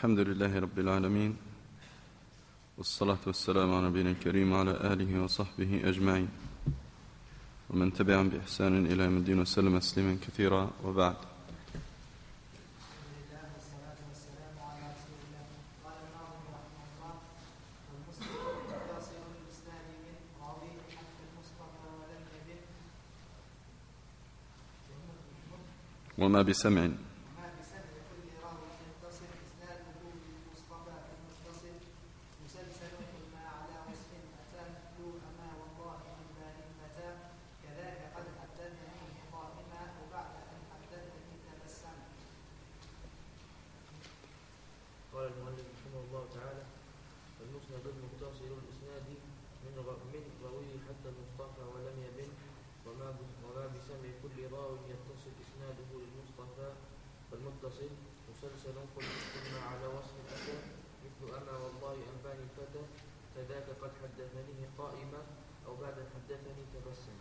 الحمد لله رب العالمين، والصلاة والسلام على نبينا الكريم وعلى آله وصحبه أجمعين، ومن تبعهم بإحسان إلى يوم الدين وسلم تسليما كثيرا. وبعد. وما بسمع قال المؤلف رحمه الله تعالى: المسند المتصل الإسناد من راويه حتى المصطفى ولم يبن، وما بسمع كل راو يتصل إسناده للمصطفى فالمتصل مسلسل قلنا على وصف أتى، مثل أما والله أنباني الفتى، كذاك قد حدثنيه قائما أو بعد حدثني تبسم.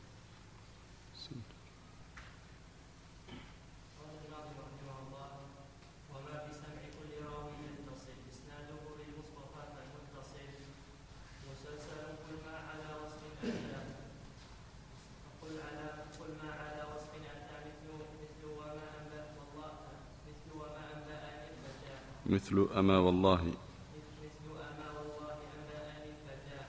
مثل أما والله أنبأني الفتى،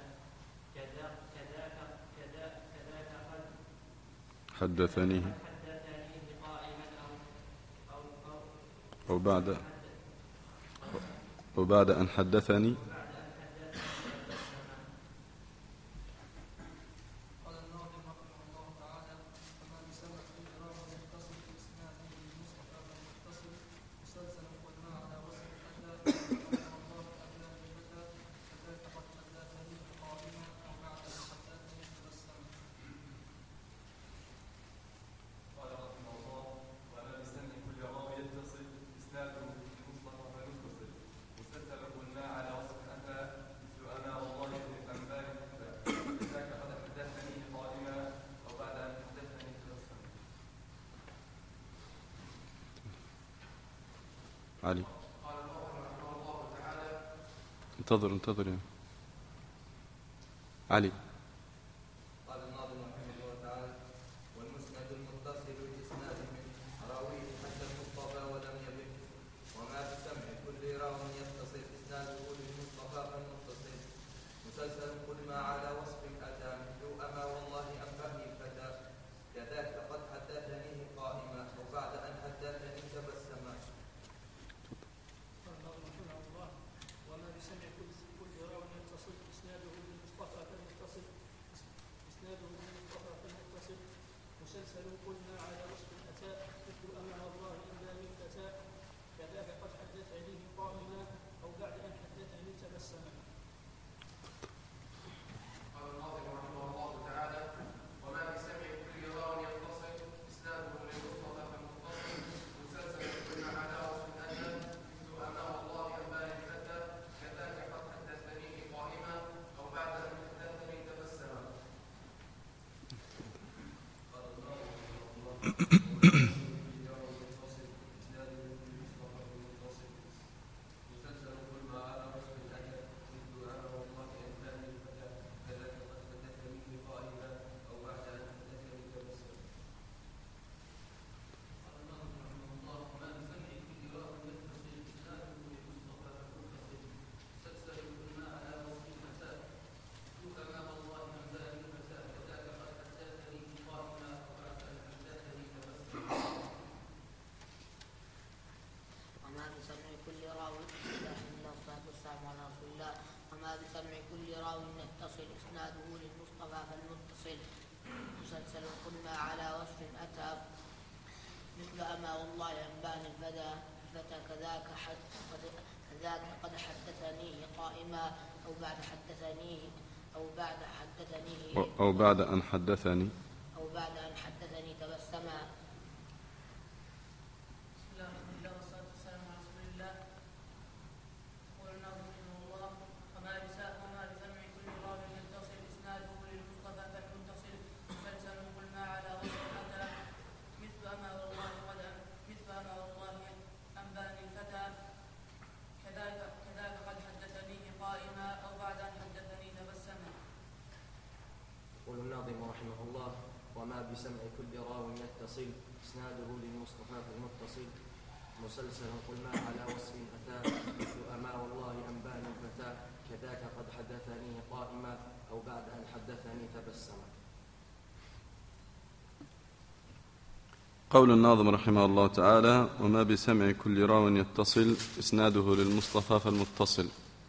كذاك قد حدثنيه قائما أو بعد أن حدثني. علي انتظر يا علي. قال الناظم رحمه الله تعالى: والمسند المتصل الإسناد من راويه حتى المصطفى ولم يبن، وما بسمع كل راو يتصل إسناده للمصطفى فالمتصل مسلسل كل ما على وصف أتى، مثل أما والله أنبأني الفتى، كذاك قد حدثنيه قائما أو بعد أن حدثني تبسما. وما بسمع كل راو يتصل إسناده للمصطفى فالمتصل مسلسل كل ما على وصف أتى، مثل أما والله أنباني الفتى، كذاك قد حدثنيه قائما أو بعد أن حدثني تبسما. قال الناظم رحمه الله تعالى: وما بسمع كل راو يتصل إسناده للمصطفى فالمتصل مسلسل كل ما على وصف أتى، مثل أما والله أنباني الفتى، كذاك قد حدثنيه قائما أو بعد أن حدثني تبسما. وما بسمع كل راو يتصل إسناده للمصطفى فالمتصل مسلسل كل ما على وصف أتى، مثل أما والله أنباني الفتى، كذاك قد حدثنيه قائما أو بعد أن حدثني تبسما. كذلك إسناده للمصطفى فالمتصل مسلسل قل ما على وصف أتى مثل أما والله أنباني الفتى كذاك قد حدثني قائما أو بعد أن حدثني تبسما. قول الناظم رحمه الله تعالى: وما بسمع كل راو يتصل إسناده للمصطفى فالمتصل.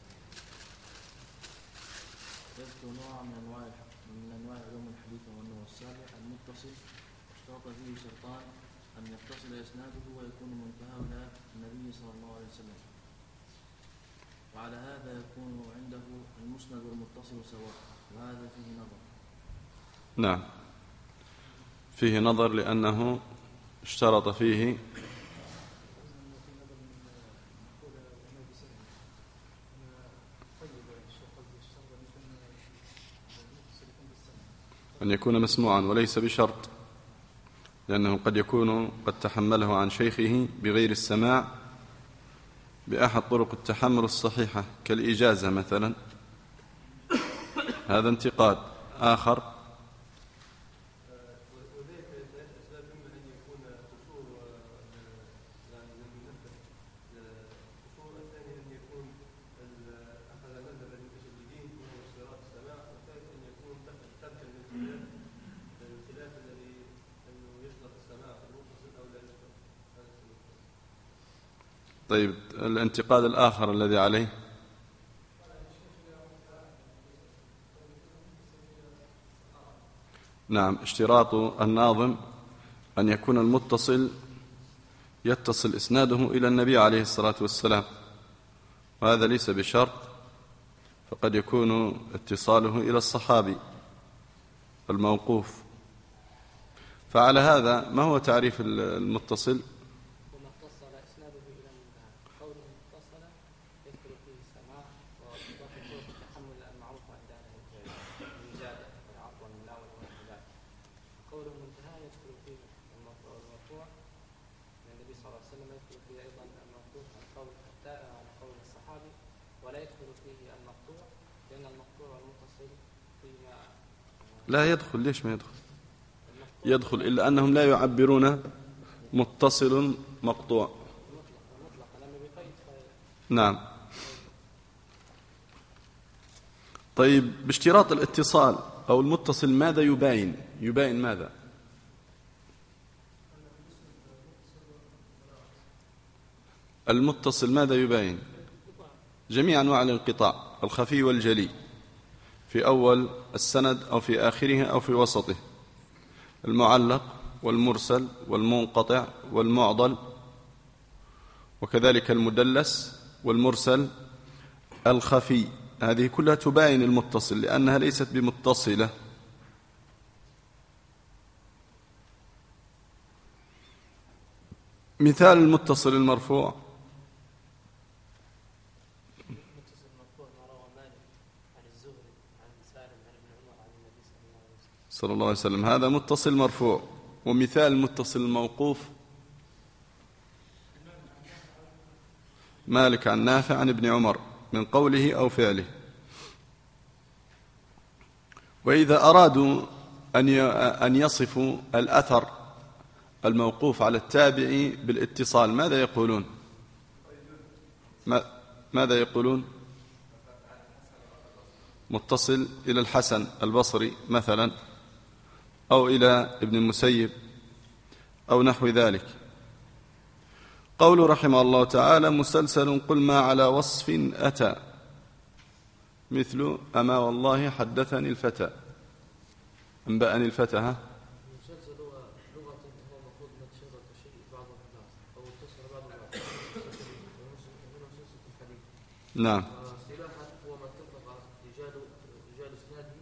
يذكر نوع من أنواع علوم الحديث وأنه الصالح المتصل اشترط فيه شرطان: أن يتصل إسناده ويكون منتهى إلى النبي صلى الله عليه وسلم، وعلى هذا يكون عنده المسند والمتصل سواء، وهذا فيه نظر. نعم، فيه نظر لأنه اشترط فيه أن يكون مسموعا وليس بشرط، لأنه قد يكون قد تحمله عن شيخه بغير السماع بأحد طرق التحمل الصحيحة كالإجازة مثلا، هذا انتقاد آخر. طيب، الانتقاد الآخر الذي عليه نعم، اشتراط الناظم أن يكون المتصل يتصل إسناده إلى النبي عليه الصلاة والسلام، وهذا ليس بشرط، فقد يكون اتصاله إلى الصحابي الموقوف. فعلى هذا ما هو تعريف المتصل؟ لا يدخل. ليش ما يدخل؟ يدخل، إلا أنهم لا يعبرون متصل مقطوع. نعم. طيب، باشتراط الاتصال أو المتصل ماذا يباين؟ يباين ماذا؟ المتصل ماذا يباين؟ جميع أنواع الانقطاع، الخفي والجلي، في أول السند أو في آخره أو في وسطه، المعلق والمرسل والمنقطع والمعضل، وكذلك المدلس والمرسل الخفي. هذه كلها تباين المتصل لأنها ليست بمتصلة. مثال المتصل المرفوع: صلى الله عليه وسلم، هذا متصل مرفوع. ومثال المتصل الموقوف: مالك عن نافع عن ابن عمر، من قوله أو فعله. وإذا أرادوا أن يصفوا الأثر الموقوف على التابع بالاتصال ماذا يقولون؟ ماذا يقولون؟ متصل إلى الحسن البصري مثلا، أو إلى ابن المسيب أو نحو ذلك. قول رحمه الله تعالى: مسلسل قل ما على وصف أتى، مثل أما والله حدثني الفتى، أنبأني الفتى. المسلسل هو لغة هو مفروض من شهرة الشيء بعض الناس أو اتصل بعض الناس من مسلسل الحديث. نعم. واصطلاحا هو ما اتفق رجال اسناده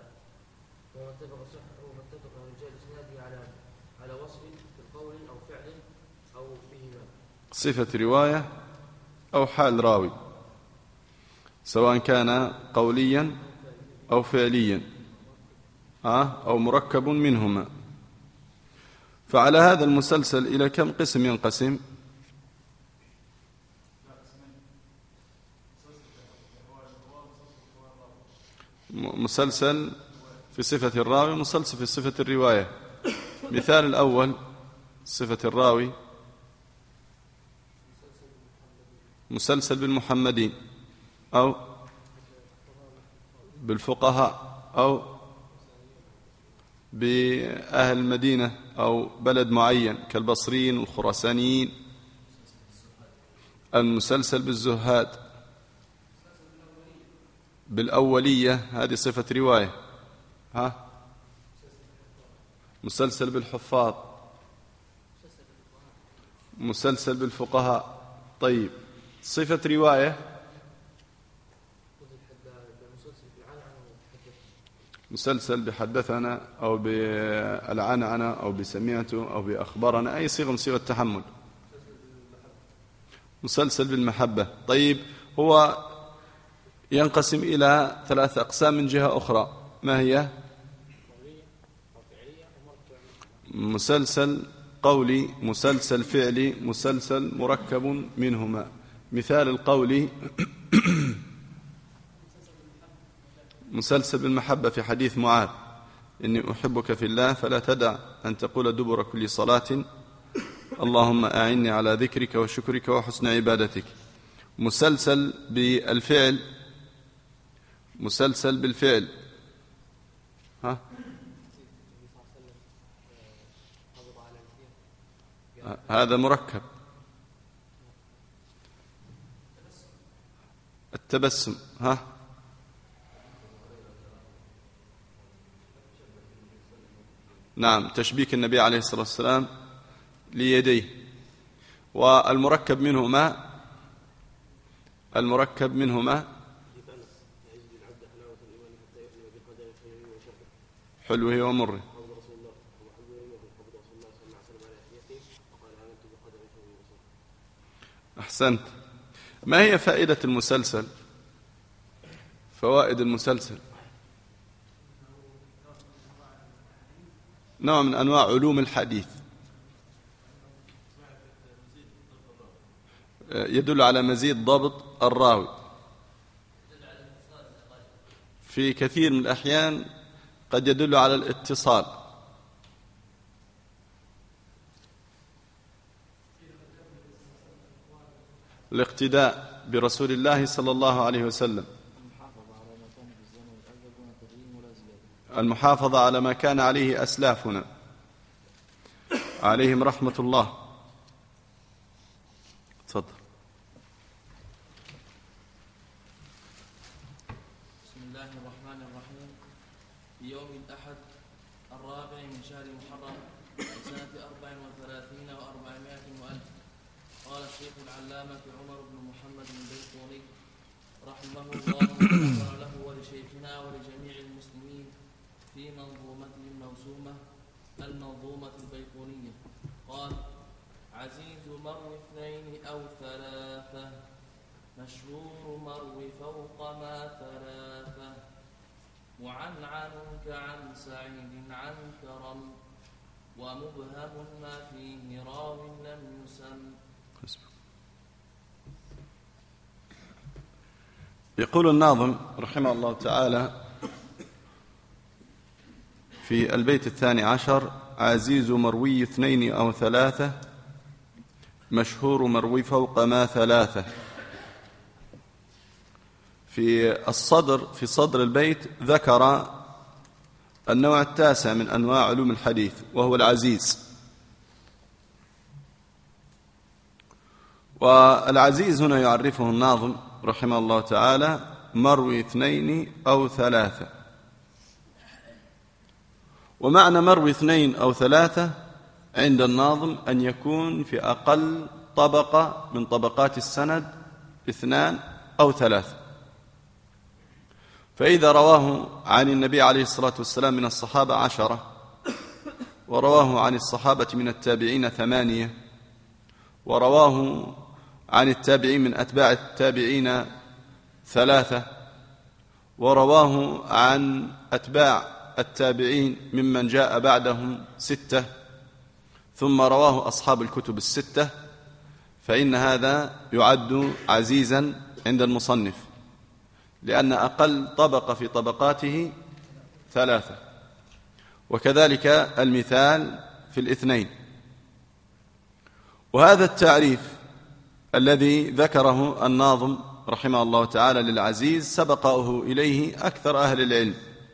على وصف في القول أو فعل أو فيهما، صفة رواية أو حال راوي، سواء كان قوليا أو فعليا أو مركب منهما. فعلى هذا المسلسل إلى كم قسم ينقسم؟ مسلسل في صفة الراوي، مسلسل في صفة الرواية. مثال الأول: صفة الراوي مسلسل بالمحمدين أو بالفقهاء أو بأهل المدينة أو بلد معين كالبصريين والخراسانيين. المسلسل بالزهاد بالأولية هذه صفة رواية. مسلسل بالحفاظ، مسلسل بالفقهاء. طيب صفة رواية مسلسل بحدثنا أو بالعنعنة أو بسمعته أو بأخبرنا، أي صيغة من صيغ التحمل. مسلسل بالمحبة. طيب هو ينقسم إلى 3 أقسام من جهة أخرى، ما هي؟ مسلسل قولي، مسلسل فعلي، مسلسل مركب منهما. مثال القولي مسلسل بالمحبة في حديث معاذ: إني أحبك في الله فلا تدع أن تقول دبر كل صلاة اللهم أعني على ذكرك وشكرك وحسن عبادتك. مسلسل بالفعل، مسلسل بالفعل هذا مركب. التبسم نعم، تشبيك النبي عليه الصلاة والسلام ليديه. والمركب منهما حلوه ومره. أحسنت. ما هي فائدة المسلسل؟ فوائد المسلسل نوع من أنواع علوم الحديث، يدل على مزيد ضبط الراوي. في كثير من الأحيان قد يدل على الاتصال. الاقتداء برسول الله صلى الله عليه وسلم، المحافظة على ما كان عليه أسلافنا عليهم رحمة الله. تفضل. بسم الله الرحمن الرحيم. في يوم الأحد 4 من شهر محرم سنة 34 و400 وألف، قال الشيخ العلامة عمر بن محمد البيقوني رحمه الله وغفر له ولشيخنا ولجميع المسلمين في منظومته المنظومة البيقونية، قال: عزيز مروي 2 أو 3، مشهور مروي فوق ما 3، معنعن كعن سعيد عن كرم، ومبهم ما فيه راو لم يسم. يقول الناظم رحمه الله تعالى في البيت 12: عزيز مروي 2 أو 3، مشهور مروي فوق ما 3. في صدر البيت ذكر النوع 9 من أنواع علوم الحديث، وهو العزيز. والعزيز هنا يعرفه الناظم رحمه الله تعالى مروي 2 أو 3. ومعنى مروي 2 أو 3 عند الناظم أن يكون في أقل طبقة من طبقات السند 2 أو 3. فإذا رواه عن النبي عليه الصلاة والسلام من الصحابة 10، ورواه عن الصحابة من التابعين 8، ورواه عن التابعين من أتباع التابعين 3، ورواه عن أتباع التابعين ممن جاء بعدهم 6، ثم رواه أصحاب الكتب 6، فإن هذا يعد عزيزا عند المصنف، لأن أقل طبقة في طبقاته 3. وكذلك المثال في 2، وهذا التعريف الذي ذكره الناظم رحمه الله تعالى للعزيز سبقه إليه أكثر أهل العلم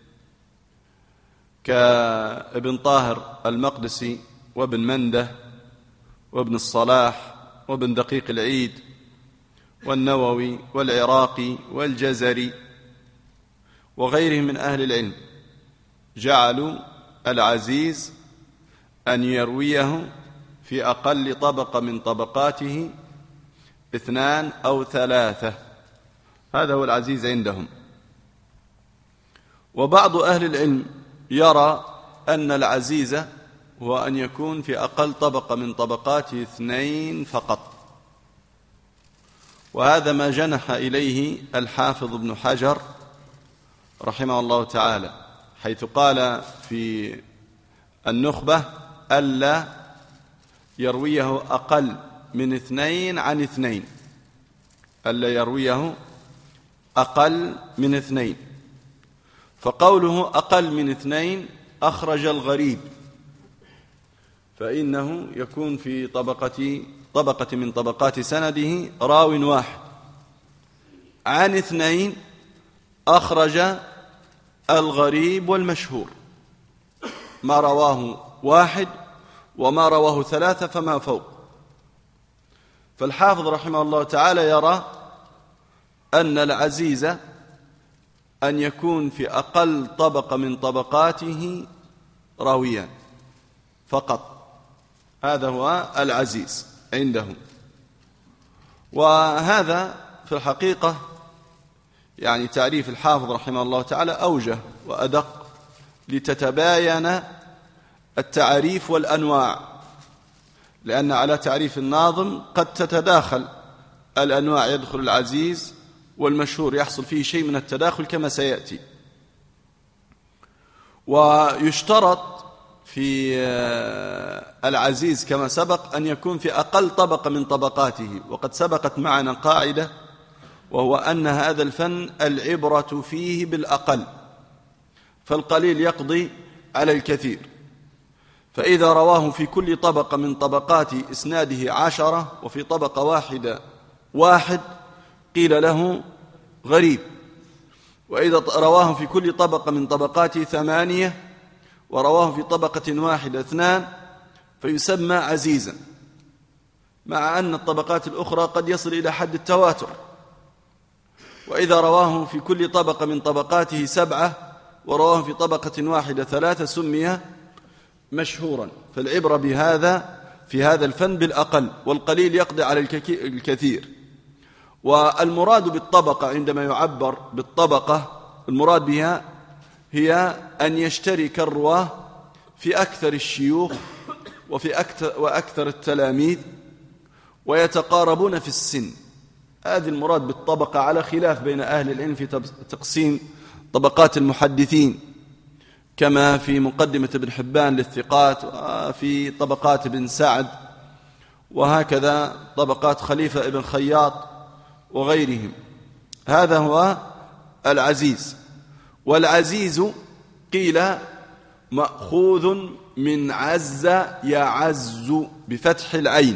كابن طاهر المقدسي وابن منده وابن الصلاح وابن دقيق العيد والنووي والعراقي والجزري وغيرهم من أهل العلم. جعلوا العزيز أن يرويه في أقل طبقة من طبقاته 2 أو 3، هذا هو العزيز عندهم. وبعض أهل العلم يرى أن العزيز هو أن يكون في أقل طبقة من طبقاته 2 فقط، وهذا ما جنح إليه الحافظ ابن حجر رحمه الله تعالى، حيث قال في النخبة ألا يرويه أقل من 2 عن 2، ألا يرويه أقل من 2. فقوله أقل من 2 أخرج الغريب، فإنه يكون في طبقة من طبقات سنده راو واحد. عن 2 أخرج الغريب والمشهور، ما رواه 1 وما رواه 3 فما فوق. فالحافظ رحمه الله تعالى يرى أن العزيز أن يكون في أقل طبقة من طبقاته راويا فقط، هذا هو العزيز عندهم. وهذا في الحقيقة يعني تعريف الحافظ رحمه الله تعالى أوجه وأدق لتتباين التعريف والأنواع، لأن على تعريف الناظم قد تتداخل الأنواع، يدخل العزيز والمشهور يحصل فيه شيء من التداخل كما سيأتي. ويشترط في العزيز كما سبق أن يكون في أقل طبقة من طبقاته، وقد سبقت معنا قاعدة وهو أن هذا الفن العبرة فيه بالأقل، فالقليل يقضي على الكثير. فإذا رواه في كل طبقة من طبقات إسناده 10 وفي طبقة واحدة 1 قيل له غريب، وإذا رواه في كل طبقة من طبقاته 8 ورواه في طبقة واحدة 2 فيسمى عزيزا، مع أن الطبقات الأخرى قد يصل إلى حد التواتر. وإذا رواه في كل طبقة من طبقاته 7 ورواه في طبقة واحدة 3 سمي مشهورا. فالعبرة بهذا في هذا الفن بالأقل، والقليل يقضي على الكثير. والمراد بالطبقة عندما يعبر بالطبقة المراد بها هي أن يشترك الرواه في أكثر الشيوخ وأكثر التلاميذ ويتقاربون في السن. هذه المراد بالطبقة، على خلاف بين أهل العلم في تقسيم طبقات المحدثين، كما في مقدمة ابن حبان للثقات وفي طبقات ابن سعد، وهكذا طبقات خليفة ابن خياط وغيرهم. هذا هو العزيز. والعزيز قيل مأخوذ من عز يعز بفتح العين،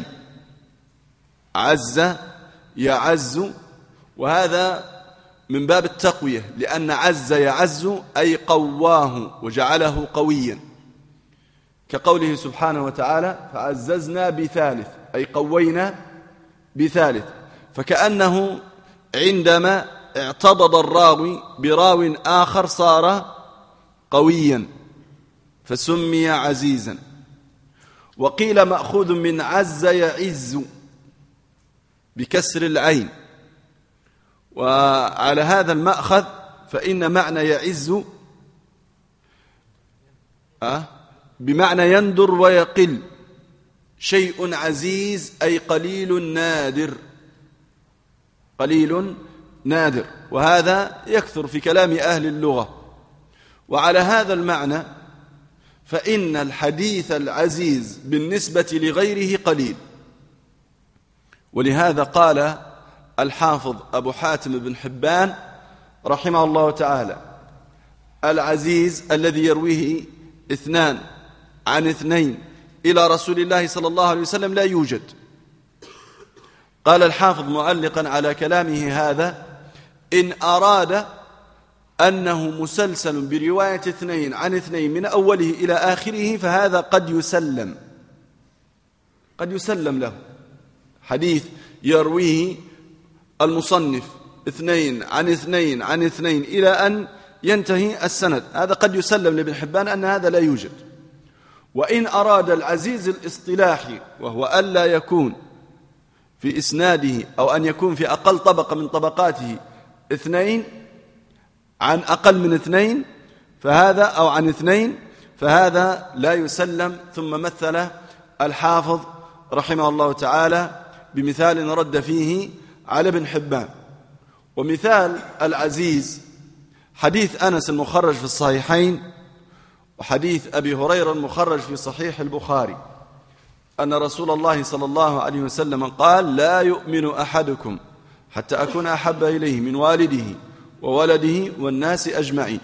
عز يعز، وهذا من باب التقوية، لأن عز يعز أي قواه وجعله قويا، كقوله سبحانه وتعالى فعززنا بثالث أي قوينا بثالث. فكأنه عندما اعتضد الراوي براو آخر صار قويا فسمي عزيزا. وقيل مأخوذ من عز يعز بكسر العين، وعلى هذا المأخذ فإن معنى يعز بمعنى يندر ويقل، شيء عزيز أي قليل نادر، قليل نادر، وهذا يكثر في كلام أهل اللغة. وعلى هذا المعنى فإن الحديث العزيز بالنسبة لغيره قليل. ولهذا قال الحافظ أبو حاتم بن حبان رحمه الله تعالى العزيز الذي يرويه 2 عن 2 إلى رسول الله صلى الله عليه وسلم لا يوجد، قال الحافظ معلقا على كلامه هذا: إن أراد أنه مسلسل برواية 2 عن 2 من أوله إلى آخره فهذا قد يسلم له، حديث يرويه المصنف 2 عن 2 عن 2 إلى أن ينتهي السند، هذا قد يسلم لابن حبان أن هذا لا يوجد. وإن أراد العزيز الاصطلاحي وهو ألا يكون في إسناده أو أن يكون في أقل طبقة من طبقاته 2 عن أقل من 2 فهذا أو عن 2 فهذا لا يسلم. ثم مثل الحافظ رحمه الله تعالى بمثال رد فيه على ابن حبان. ومثال العزيز حديث أنس المخرج في الصحيحين وحديث أبي هريرة المخرج في صحيح البخاري أن رسول الله صلى الله عليه وسلم قال: لا يؤمن أحدكم حتى أكون أحب إليه من والده وولده والناس أجمعين.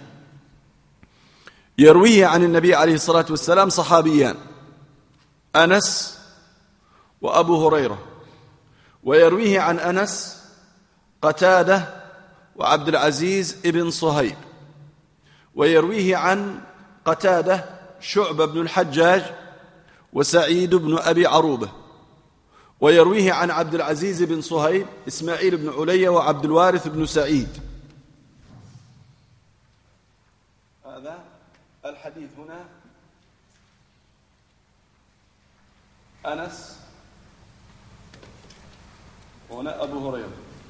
يرويه عن النبي عليه الصلاة والسلام صحابيان، أنس وأبو هريرة، ويرويه عن أنس قتادة وعبد العزيز ابن صهيب، ويرويه عن قتادة شعبة بن الحجاج وسعيد بن أبي عروبة، ويرويه عن عبد العزيز بن صهيب إسماعيل بن علية وعبد الوارث بن سعيد. هذا الحديث هنا أنس وهنا أبو هريرة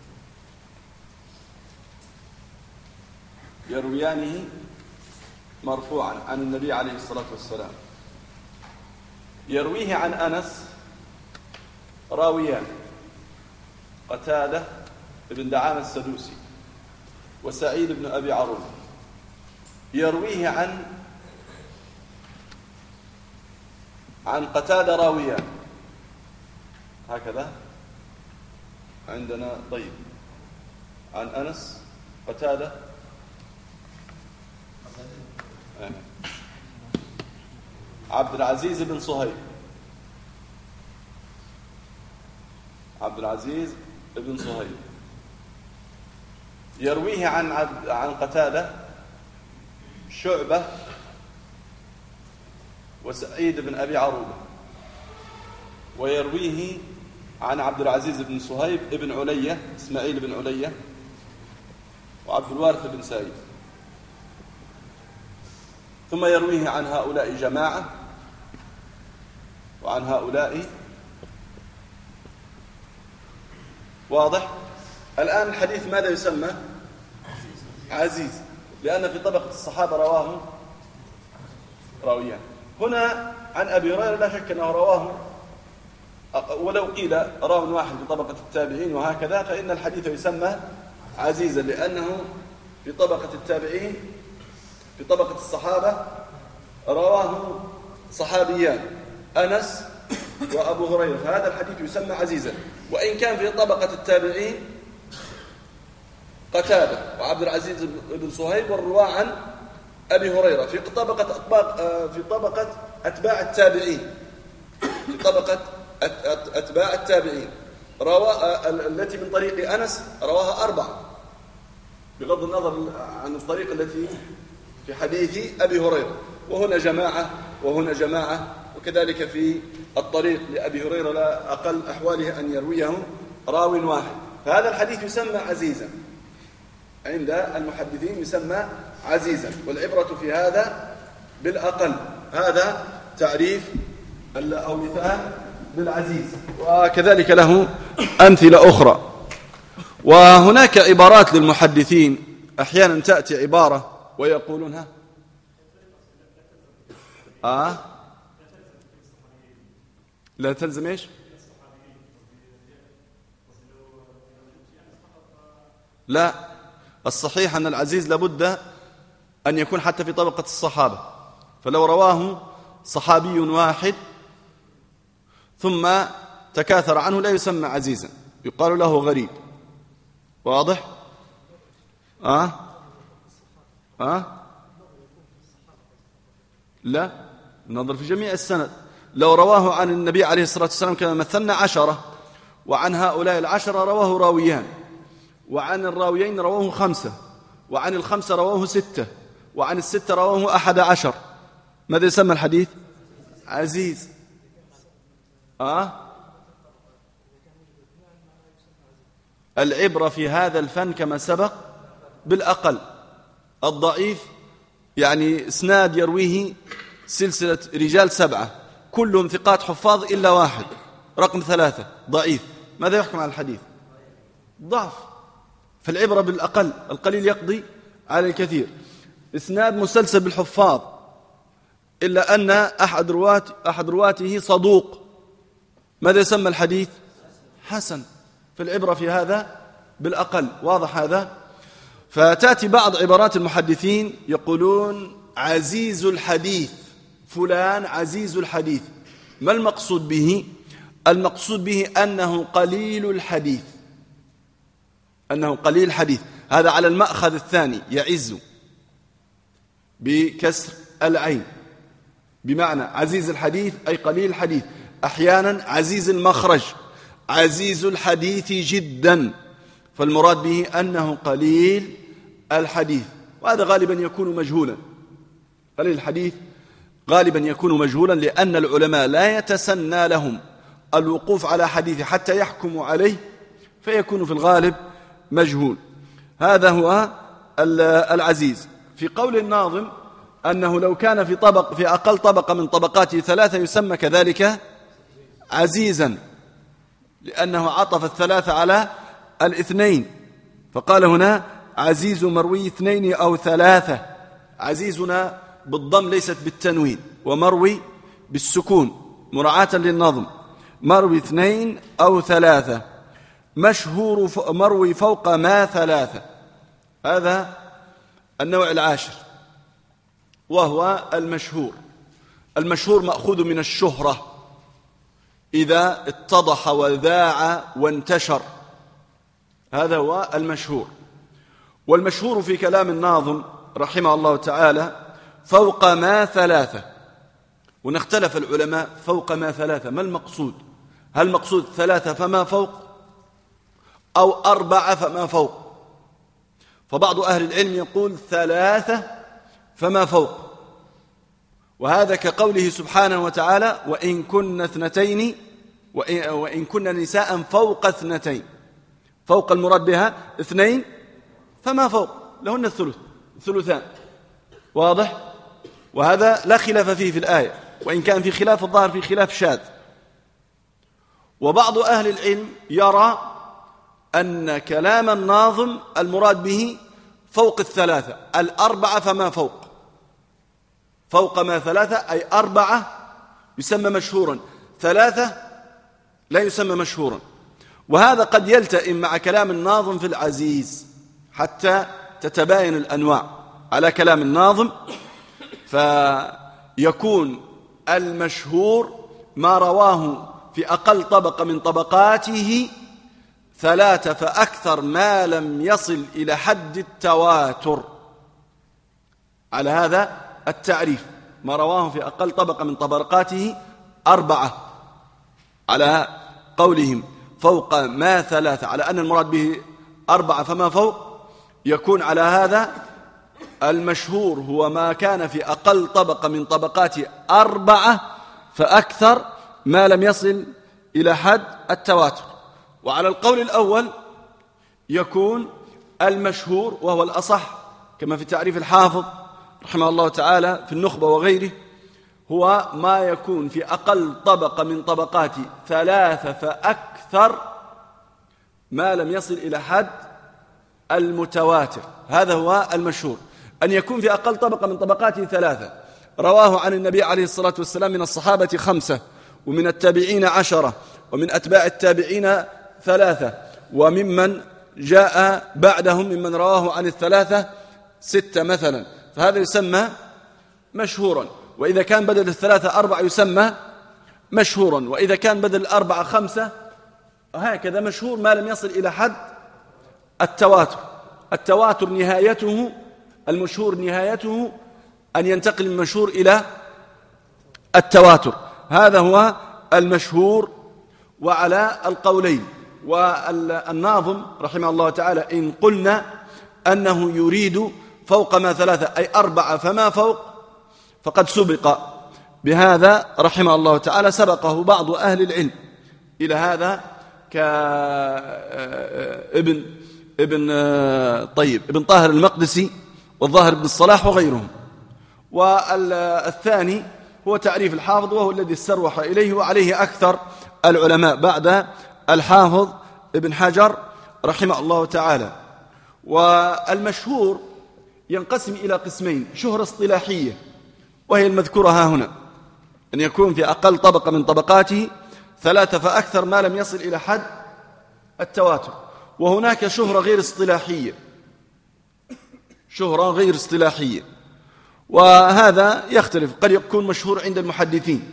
يرويانه مرفوعا عن النبي عليه الصلاة والسلام. يرويه عن أنس راويان، قتادة بن دعامة السدوسي وسعيد بن أبي عروبة. يرويه عن قتادة راويان، هكذا عندنا. طيب، عن أنس قتادة عبد العزيز بن صهيب، عبد العزيز بن صهيب. يرويه عن قتادة شعبة وسعيد بن أبي عروبة، ويرويه عن عبد العزيز بن صهيب ابن علية إسماعيل بن علية وعبد الوارث بن سعيد. ثم يرويه عن هؤلاء جماعة وعن هؤلاء. واضح؟ الآن الحديث ماذا يسمى؟ عزيز، لأن في طبقة الصحابة رواه راويان. هنا عن أبي هريرة لا شك أنه رواه، ولو قيل راو واحد في طبقة التابعين وهكذا فإن الحديث يسمى عزيزا، لأنه في طبقة التابعين في طبقة الصحابة رواه صحابيان أنس وأبو هريرة، فهذا الحديث يسمى عزيزا. وإن كان في طبقة التابعين قتادة وعبد العزيز بن صهيب والرواة عن أبي هريرة في طبقة أتباع التابعين، في طبقة أتباع التابعين التي من طريق أنس رواها 4 بغض النظر عن الطريق التي في حديث أبي هريرة، وهنا جماعة وهنا جماعة، وكذلك في الطريق لأبي هريرة لا أقل أحواله أن يرويه راو واحد. فهذا الحديث يسمى عزيزا عند المحدثين، يسمى عزيزا، والعبرة في هذا بالأقل. هذا تعريف أو مثال بالعزيز، وكذلك له أمثلة أخرى. وهناك عبارات للمحدثين أحيانا تأتي عبارة ويقولونها لا تلزم إيش؟ لا، الصحيح أن العزيز لابد أن يكون حتى في طبقة الصحابة، فلو رواه صحابي واحد ثم تكاثر عنه لا يسمى عزيزا، يقال له غريب. واضح؟ لا، ننظر في جميع السند. لو رواه عن النبي عليه الصلاة والسلام كما مثلنا 10 وعن هؤلاء العشرة رواه راويان، وعن الراويين رواه 5، وعن 5 رواه 6، وعن 6 رواه 11. ماذا يسمى الحديث؟ عزيز. العبرة في هذا الفن كما سبق بالأقل. الضعيف يعني اسناد يرويه سلسلة رجال 7 كلهم ثقات حفاظ إلا واحد، رقم 3 ضعيف. ماذا يحكم على الحديث؟ ضعف. فالعبرة بالأقل، القليل يقضي على الكثير. اسناد مسلسل بالحفاظ إلا أن أحد رواته صدوق، ماذا يسمى الحديث؟ حسن. فالعبرة في هذا بالأقل. واضح هذا؟ فتأتي بعض عبارات المحدثين يقولون عزيز الحديث، فلان عزيز الحديث. ما المقصود به؟ المقصود به أنه قليل الحديث، أنه قليل الحديث. هذا على المأخذ الثاني، يعز بكسر العين، بمعنى عزيز الحديث أي قليل الحديث. أحيانا عزيز المخرج، عزيز الحديث جدا، فالمراد به أنه قليل الحديث. وهذا غالبا يكون مجهولا، قليل الحديث غالبا يكون مجهولا، لأن العلماء لا يتسنى لهم الوقوف على حديثه حتى يحكموا عليه، فيكون في الغالب مجهول. هذا هو العزيز. في قول الناظم أنه لو كان في أقل طبقة من طبقاته 3 يسمى كذلك عزيزا، لأنه عطف 3 على 2، فقال هنا عزيز مروي 2 أو 3. عزيزنا بالضم ليست بالتنوين، ومروي بالسكون مراعاة للنظم. مروي 2 أو 3. مشهور مروي فوق ما 3. هذا النوع العاشر، وهو المشهور. المشهور مأخوذ من الشهرة، إذا اتضح وذاع وانتشر، هذا هو المشهور. والمشهور في كلام الناظم رحمه الله تعالى فوق ما 3. ونختلف العلماء فوق ما 3 ما المقصود؟ هل مقصود 3 فما فوق، أو 4 فما فوق؟ فبعض أهل العلم يقول 3 فما فوق، وهذا كقوله سبحانه وتعالى وإن كن 2 وإن كن نساء فوق 2. فوق المراد بها 2 فما فوق، لهن الثلثان. واضح؟ وهذا لا خلاف فيه في الآية، وإن كان في خلاف الظاهر في خلاف شاذ. وبعض أهل العلم يرى أن كلام الناظم المراد به فوق 3 4 فما فوق. فوق ما 3 أي 4 يسمى مشهورا، 3 لا يسمى مشهورا. وهذا قد يلتئم مع كلام الناظم في العزيز حتى تتباين الأنواع على كلام الناظم، فيكون المشهور ما رواه في أقل طبقة من طبقاته 3 فأكثر ما لم يصل إلى حد التواتر. على هذا التعريف ما رواه في أقل طبقة من طبقاته 4 على قولهم فوق ما 3، على أن المراد به 4 فما فوق، يكون على هذا المشهور هو ما كان في أقل طبقة من طبقاته 4 فأكثر ما لم يصل إلى حد التواتر. وعلى القول الأول يكون المشهور وهو الأصح كما في تعريف الحافظ رحمه الله تعالى في النخبة وغيره، هو ما يكون في أقل طبقة من طبقات 3 فأكثر ما لم يصل إلى حد المتواتر. هذا هو المشهور، أن يكون في أقل طبقة من طبقاته 3 رواه عن النبي عليه الصلاة والسلام من الصحابة 5، ومن التابعين 10، ومن أتباع التابعين 3، وممن جاء بعدهم ممن رواه عن 3 6 مثلا، فهذا يسمى مشهورا. وإذا كان بدل 3 4 يسمى مشهورا، وإذا كان بدل 4 5 هكذا مشهور ما لم يصل إلى حد التواتر. التواتر نهايته، المشهور نهايته أن ينتقل من المشهور إلى التواتر، هذا هو المشهور. وعلى القولين والناظم رحمه الله تعالى إن قلنا أنه يريد فوق ما 3 أي 4 فما فوق فقد سبق بهذا رحمه الله تعالى، سبقه بعض أهل العلم إلى هذا ابن طاهر المقدسي والظاهر بن الصلاح وغيرهم. والثاني هو تعريف الحافظ وهو الذي استروح إليه وعليه أكثر العلماء بعد الحافظ ابن حجر رحمه الله تعالى. والمشهور ينقسم إلى قسمين: شهرة اصطلاحية وهي المذكورة ها هنا، أن يكون في أقل طبقة من طبقاته 3 فأكثر ما لم يصل إلى حد التواتر. وهناك شهرة غير اصطلاحية، شهرة غير اصطلاحية، وهذا يختلف. قد يكون مشهور عند المحدثين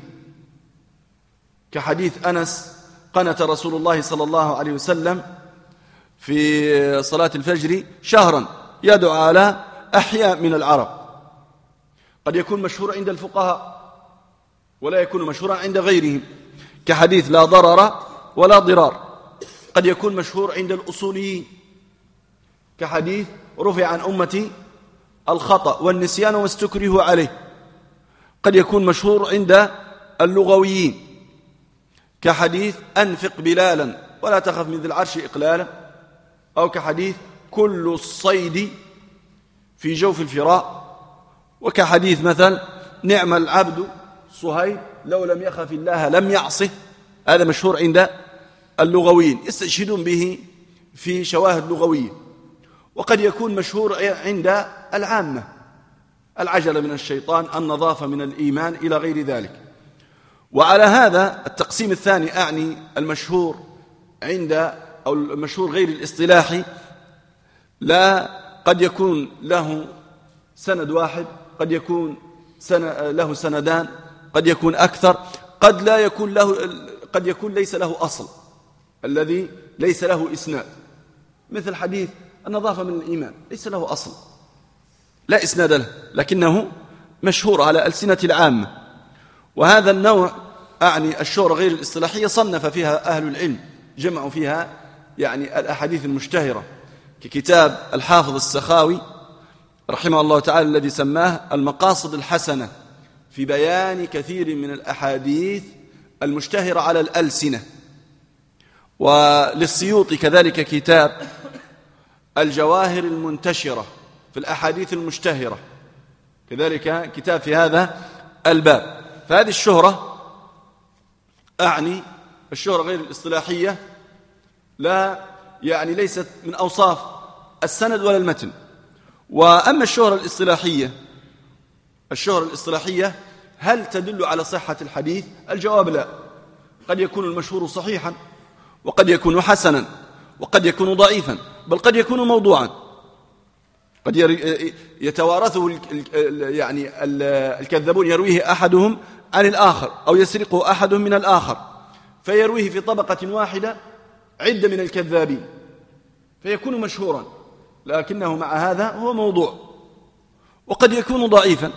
كحديث أنس: قنت رسول الله صلى الله عليه وسلم في صلاة الفجر شهرا يدعو على أحياء من العرب. قد يكون مشهور عند الفقهاء ولا يكون مشهورا عند غيرهم كحديث لا ضرر ولا ضرار. قد يكون مشهور عند الأصوليين كحديث رفع عن أمتي الخطأ والنسيان واستكرهوا عليه. قد يكون مشهور عند اللغويين كحديث أنفق بلالا ولا تخف من ذي العرش إقلالا، أو كحديث كل الصيد في جوف الفراء، وكحديث مثل نعم العبد صهيب لو لم يخف الله لم يعصه. هذا مشهور عند اللغويين يستشهدون به في شواهد لغوية. وقد يكون مشهور عند العامة: العجلة من الشيطان، النظافة من الإيمان، إلى غير ذلك. وعلى هذا التقسيم الثاني أعني المشهور عند أو المشهور غير الاصطلاحي لا قد يكون له سند واحد، قد يكون له سندان، قد يكون أكثر، قد لا يكون له، قد يكون ليس له أصل الذي ليس له إسناد، مثل حديث النظافة من الإيمان ليس له أصل لا إسناد له لكنه مشهور على ألسنة العامة. وهذا النوع أعني الشهرة غير الاصطلاحية صنف فيها أهل العلم، جمعوا فيها يعني الأحاديث المشتهرة ككتاب الحافظ السخاوي رحمه الله تعالى الذي سماه المقاصد الحسنة في بيان كثير من الأحاديث المشتهرة على الألسنة. وللسيوطي كذلك كتاب الجواهر المنتشرة في الأحاديث المشتهرة، كذلك كتاب في هذا الباب. فهذه الشهرة أعني الشهرة غير الاصطلاحية لا يعني ليست من أوصاف السند ولا المتن. وأما الشهرة الاصطلاحية هل تدل على صحة الحديث؟ الجواب لا. قد يكون المشهور صحيحا وقد يكون حسنا وقد يكون ضعيفا بل قد يكون موضوعا. قد يتوارثه يعني الكذابون، يرويه أحدهم عن الآخر أو يسرقه أحدهم من الآخر فيرويه في طبقة واحدة عدة من الكذابين فيكون مشهورا، لكنه مع هذا هو موضوع. وقد يكون ضعيفا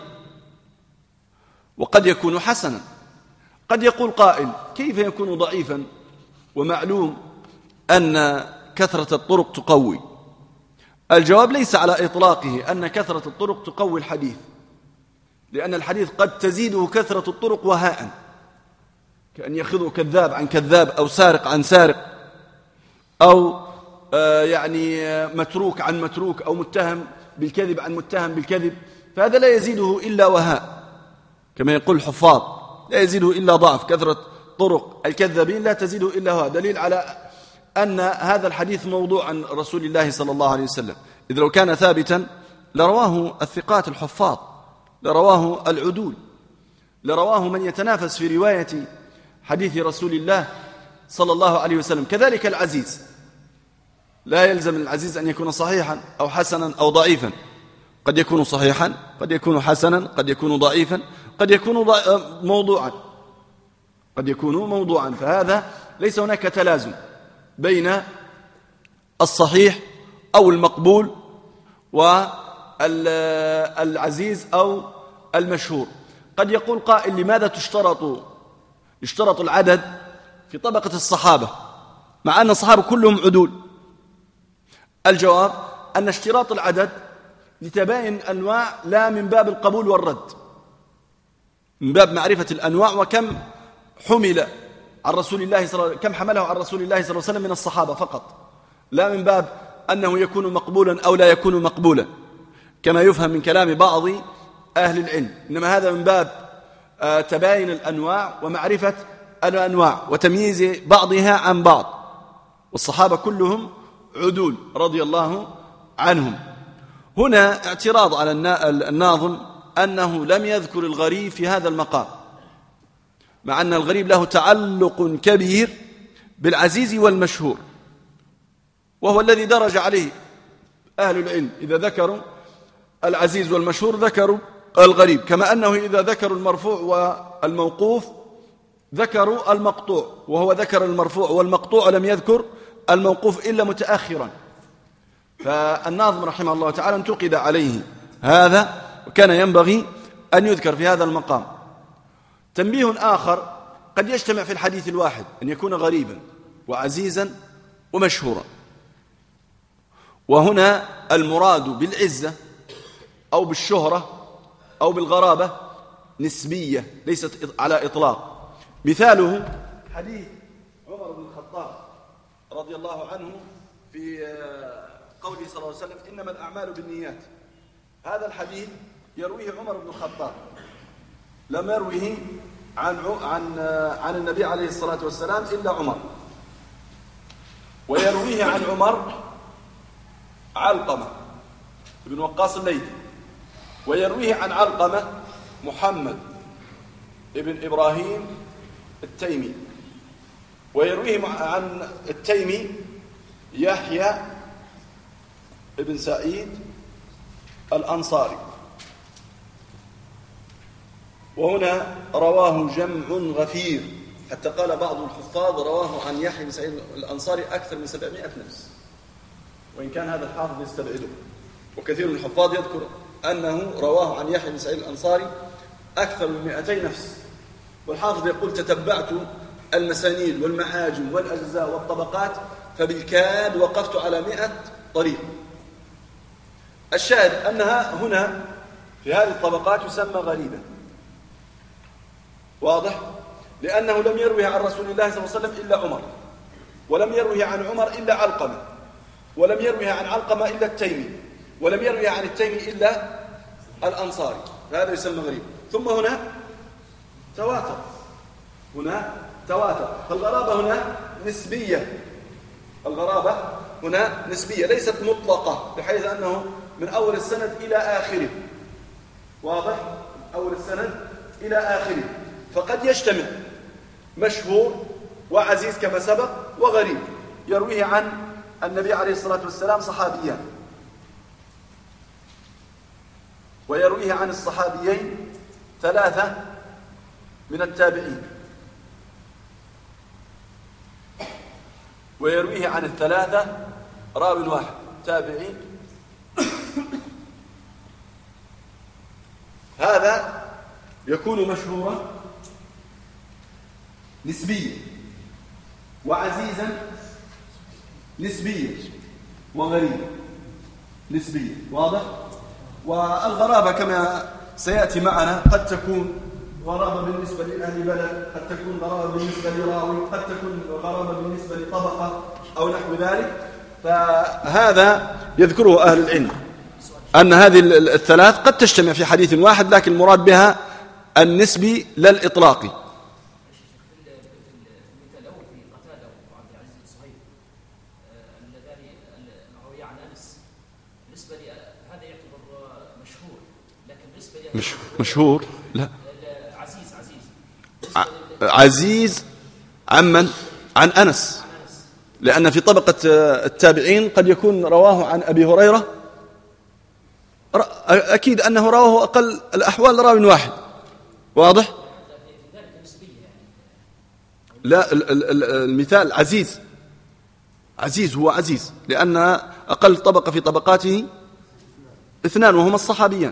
وقد يكون حسنا. قد يقول قائل: كيف يكون ضعيفا ومعلوم أن كثرة الطرق تقوي؟ الجواب ليس على إطلاقه أن كثرة الطرق تقوي الحديث، لأن الحديث قد تزيده كثرة الطرق وهاء، كأن يأخذه كذاب عن كذاب أو سارق عن سارق أو يعني متروك عن متروك أو متهم بالكذب عن متهم بالكذب، فهذا لا يزيده إلا وهاء، كما يقول الحفاظ لا يزيده إلا ضعف. كثرة طرق الكذابين لا تزيده إلا وهاء، دليل على أن هذا الحديث موضوع عن رسول الله صلى الله عليه وسلم، إذ لو كان ثابتا لرواه الثقات الحفاظ، لرواه العدول، لرواه من يتنافس في رواية حديث رسول الله صلى الله عليه وسلم. كذلك العزيز، لا يلزم العزيز أن يكون صحيحا أو حسنا أو ضعيفا، قد يكون صحيحا قد يكون حسنا قد يكون ضعيفا قد يكون موضوعا قد يكون موضوعا. فهذا ليس هناك تلازم بين الصحيح أو المقبول والعزيز أو المشهور. قد يقول قائل: لماذا يشترط العدد في طبقة الصحابة؟ مع أن الصحابة كلهم عدول؟ الجواب أن اشتراط العدد لتباين الأنواع لا من باب القبول والرد، من باب معرفة الأنواع وكم حمل عن رسول الله كم حمله عن رسول الله صلى الله عليه وسلم من الصحابة فقط، لا من باب أنه يكون مقبولا أو لا يكون مقبولا كما يفهم من كلام بعض أهل العلم، إنما هذا من باب تباين الأنواع ومعرفة الأنواع وتمييز بعضها عن بعض. والصحابة كلهم عدول رضي الله عنهم. هنا اعتراض على الناظم أنه لم يذكر الغريب في هذا المقام، مع أن الغريب له تعلق كبير بالعزيز والمشهور، وهو الذي درج عليه أهل العلم، إذا ذكروا العزيز والمشهور ذكروا الغريب، كما أنه إذا ذكروا المرفوع والموقوف ذكروا المقطوع، وهو ذكر المرفوع والمقطوع لم يذكر الموقوف إلا متأخرا. فالناظم رحمه الله تعالى انتقد عليه هذا، وكان ينبغي أن يذكر في هذا المقام. تنبيه آخر: قد يجتمع في الحديث الواحد أن يكون غريبا وعزيزا ومشهورا، وهنا المراد بالعزة أو بالشهرة أو بالغرابة نسبية ليست على إطلاق. مثاله حديث عمر بن الخطاب رضي الله عنه في قوله صلى الله عليه وسلم: إنما الأعمال بالنيات. هذا الحديث يرويه عمر بن الخطاب، لم يرويه عن النبي عليه الصلاة والسلام إلا عمر، ويرويه عن عمر علقمة بن وقاص الليثي، ويرويه عن علقمة محمد ابن إبراهيم التيمي، ويرويه عن التيمي يحيى ابن سعيد الأنصاري. وهنا رواه جمع غفير، حتى قال بعض الحفاظ رواه عن يحيى بن سعيد الأنصاري أكثر من 700 نفس، وإن كان هذا الحافظ يستبعده، وكثير من الحفاظ يذكر أنه رواه عن يحيى بن سعيد الأنصاري أكثر من 200 نفس. والحافظ يقول: تتبعت المسانيد والمعاجم والأجزاء والطبقات فبالكاد وقفت على 100 طريق. الشاهد أنها هنا في هذه الطبقات يسمى غريبا، واضح؟ لأنه لم يروي عن رسول الله صلى الله عليه وسلم إلا عمر، ولم يروي عن عمر إلا علقمة، ولم يروي عن علقمة إلا التيمي، ولم يروي عن التيمي إلا الأنصاري، فهذا يسمى غريب. ثم هنا تواتر، فالغرابة هنا نسبية، الغرابة هنا نسبية ليست مطلقة، بحيث أنه من أول السند إلى آخره، واضح؟ أول السند إلى آخره. فقد يجتمع مشهور وعزيز كما سبق وغريب، يرويه عن النبي عليه الصلاة والسلام صحابيان، ويرويه عن الصحابيين 3 من التابعين، ويرويه عن 3 راوي واحد تابعين. هذا يكون مشهورا نسبيا، وعزيزا نسبيا، وغريبا نسبيا، واضح؟ والغرابة كما سيأتي معنا قد تكون غرابة بالنسبة لأهل بلد، قد تكون غرابة بالنسبة لراوي، قد تكون غرابة بالنسبة لطبقة أو نحو ذلك. فهذا يذكره أهل العلم أن هذه 3 قد تجتمع في حديث واحد، لكن المراد بها النسبي لا الإطلاقي. مشهور لا، عزيز عمن؟ عن أنس، لأن في طبقة التابعين قد يكون رواه عن أبي هريرة، أكيد أنه رواه أقل الأحوال راوي واحد، واضح؟ لا، المثال عزيز هو عزيز، لأن أقل طبقة في طبقاته 2 وهما الصحابيان،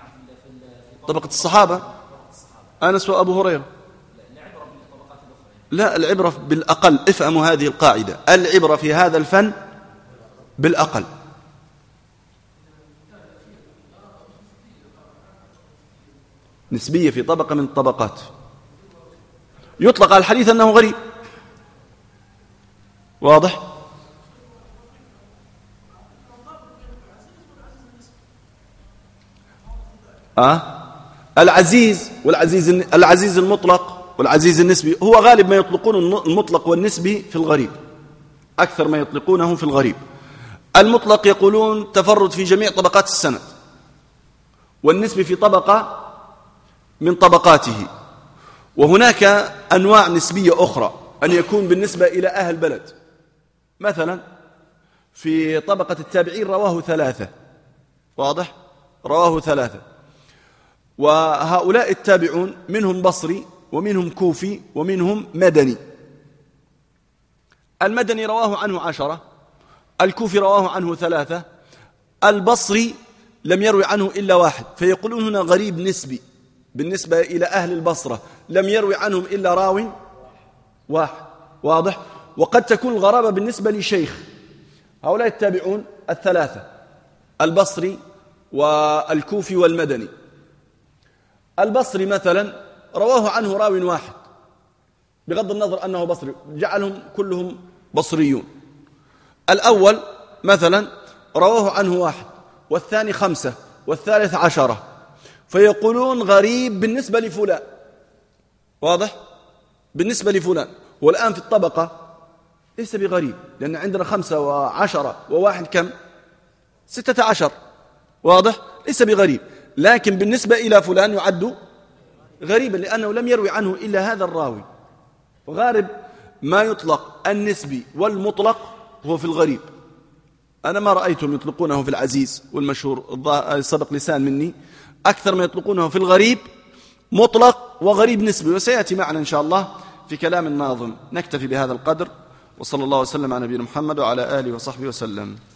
طبقة الصحابة أنس وأبو هريرة. لا، العبرة بالأقل. افهموا هذه القاعدة، العبرة في هذا الفن بالأقل. نسبية في طبقة من الطبقات، يطلق على الحديث أنه غريب. واضح؟ العزيز المطلق والعزيز النسبي هو غالب ما يطلقون المطلق والنسبي في الغريب، أكثر ما يطلقونه في الغريب. المطلق يقولون تفرد في جميع طبقات السند، والنسبي في طبقة من طبقاته. وهناك أنواع نسبية أخرى، أن يكون بالنسبة إلى أهل بلد. مثلا في طبقة التابعين رواه 3. واضح؟ رواه 3. وهؤلاء التابعون منهم بصري ومنهم كوفي ومنهم مدني. المدني رواه عنه 10، الكوفي رواه عنه 3، البصري لم يروي عنه إلا 1. فيقولون هنا غريب نسبي بالنسبة إلى أهل البصرة، لم يروي عنهم إلا راو 1. واضح؟ وقد تكون الغرابة بالنسبة لشيخ. هؤلاء التابعون 3، البصري والكوفي والمدني. البصري مثلا رواه عنه راو 1 بغض النظر أنه بصري، جعلهم كلهم بصريون. الأول مثلا رواه عنه 1، والثاني 5، والثالث 10، فيقولون غريب بالنسبة لفلان. واضح؟ بالنسبة لفلان. والآن في الطبقة ليس بغريب، لأن عندنا 5 و10 و1 كم؟ 16. واضح؟ ليس بغريب، لكن بالنسبة إلى فلان يعد غريبا لأنه لم يروي عنه إلا هذا الراوي. غالب ما يطلق النسبي والمطلق هو في الغريب. أنا ما رأيتهم يطلقونه في العزيز والمشهور، سبق لسان مني. أكثر ما يطلقونه في الغريب مطلق وغريب نسبي، وسيأتي معنا إن شاء الله في كلام الناظم. نكتفي بهذا القدر، وصلى الله وسلم على نبينا محمد وعلى آله وصحبه وسلم.